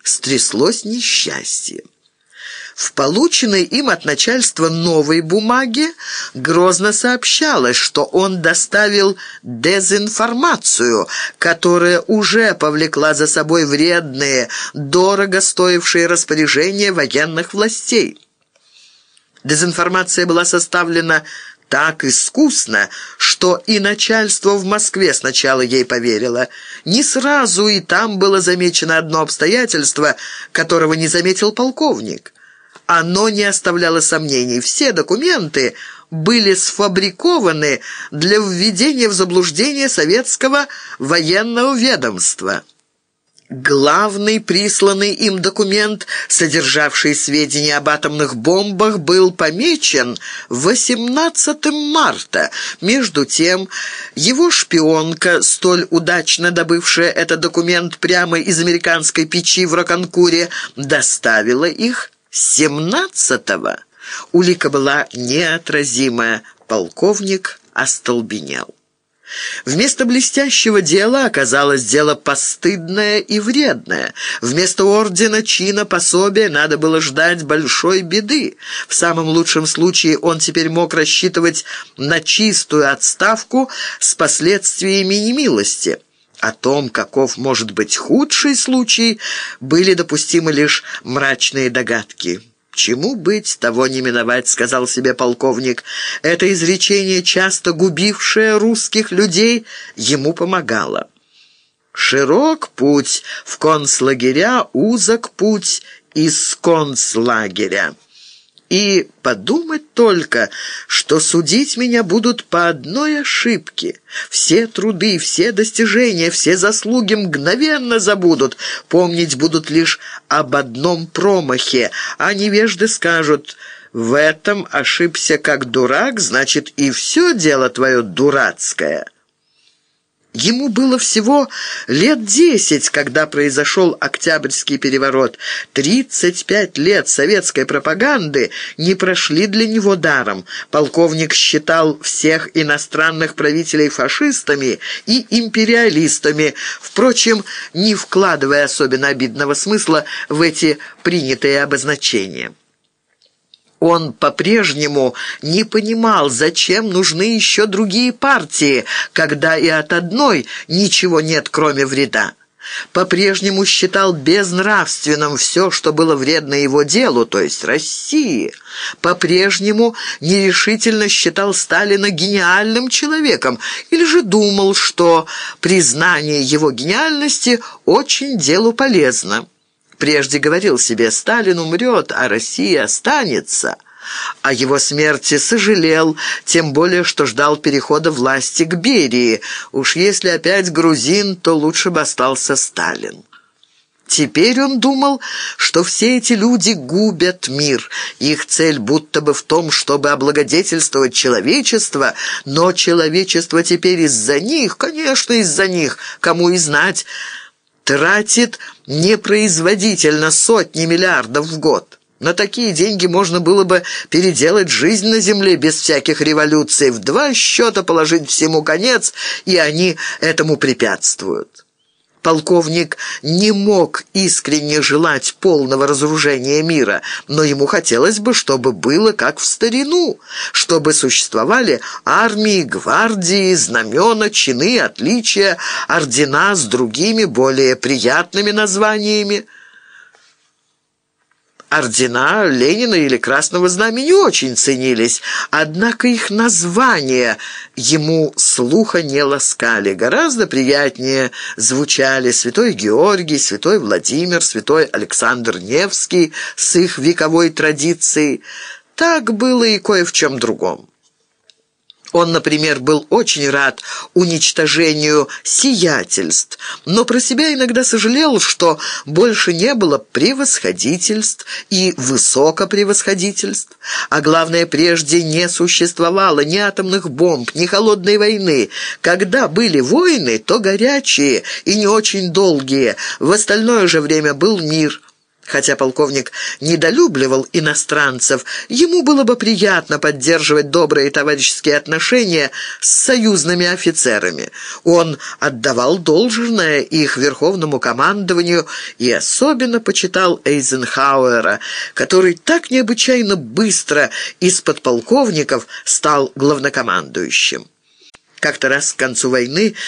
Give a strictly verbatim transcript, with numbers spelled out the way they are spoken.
стряслось несчастье. В полученной им от начальства новой бумаге грозно сообщалось, что он доставил дезинформацию, которая уже повлекла за собой вредные, дорого стоившие распоряжения военных властей. Дезинформация была составлена так искусно, что и начальство в Москве сначала ей поверило. Не сразу и там было замечено одно обстоятельство, которого не заметил полковник. Оно не оставляло сомнений. Все документы были сфабрикованы для введения в заблуждение советского военного ведомства. Главный присланный им документ, содержавший сведения об атомных бомбах, был помечен восемнадцатого марта. Между тем, его шпионка, столь удачно добывшая этот документ прямо из американской печи в Роканкуре, доставила их семнадцатого. Улика была неотразимая. Полковник остолбенел. Вместо блестящего дела оказалось дело постыдное и вредное. Вместо ордена, чина, пособия надо было ждать большой беды. В самом лучшем случае он теперь мог рассчитывать на чистую отставку с последствиями немилости. О том, каков может быть худший случай, были допустимы лишь мрачные догадки. «Чему быть, того не миновать», — сказал себе полковник. Это изречение, часто губившее русских людей, ему помогало. «Широк путь в концлагеря, узок путь из концлагеря». И подумать только, что судить меня будут по одной ошибке. Все труды, все достижения, все заслуги мгновенно забудут. Помнить будут лишь об одном промахе, а невежды скажут: «В этом ошибся как дурак, значит, и все дело твое дурацкое». Ему было всего лет десять, когда произошел Октябрьский переворот. Тридцать пять лет советской пропаганды не прошли для него даром. Полковник считал всех иностранных правителей фашистами и империалистами, впрочем, не вкладывая особенно обидного смысла в эти принятые обозначения. Он по-прежнему не понимал, зачем нужны еще другие партии, когда и от одной ничего нет, кроме вреда. По-прежнему считал безнравственным все, что было вредно его делу, то есть России. По-прежнему нерешительно считал Сталина гениальным человеком, или же думал, что признание его гениальности очень делу полезно. Прежде говорил себе: Сталин умрет, а Россия останется. О его смерти сожалел, тем более, что ждал перехода власти к Берии. Уж если опять грузин, то лучше бы остался Сталин. Теперь он думал, что все эти люди губят мир. Их цель будто бы в том, чтобы облагодетельствовать человечество, но человечество теперь из-за них, конечно, из-за них, кому и знать, тратит непроизводительно сотни миллиардов в год. На такие деньги можно было бы переделать жизнь на земле без всяких революций, в два счета положить всему конец, и они этому препятствуют. Полковник не мог искренне желать полного разоружения мира, но ему хотелось бы, чтобы было как в старину, чтобы существовали армии, гвардии, знамена, чины, отличия, ордена с другими, более приятными названиями. Ордена Ленина или Красного Знамени не очень ценились, однако их названия ему слуха не ласкали. Гораздо приятнее звучали Святой Георгий, Святой Владимир, Святой Александр Невский с их вековой традицией. Так было и кое в чем другом. Он, например, был очень рад уничтожению сиятельств, но про себя иногда сожалел, что больше не было превосходительств и высокопревосходительств. А главное, прежде не существовало ни атомных бомб, ни холодной войны. Когда были войны, то горячие и не очень долгие, в остальное же время был мир. Хотя полковник недолюбливал иностранцев, ему было бы приятно поддерживать добрые товарищеские отношения с союзными офицерами. Он отдавал должное их верховному командованию и особенно почитал Эйзенхауэра, который так необычайно быстро из подполковников стал главнокомандующим. Как-то раз к концу войны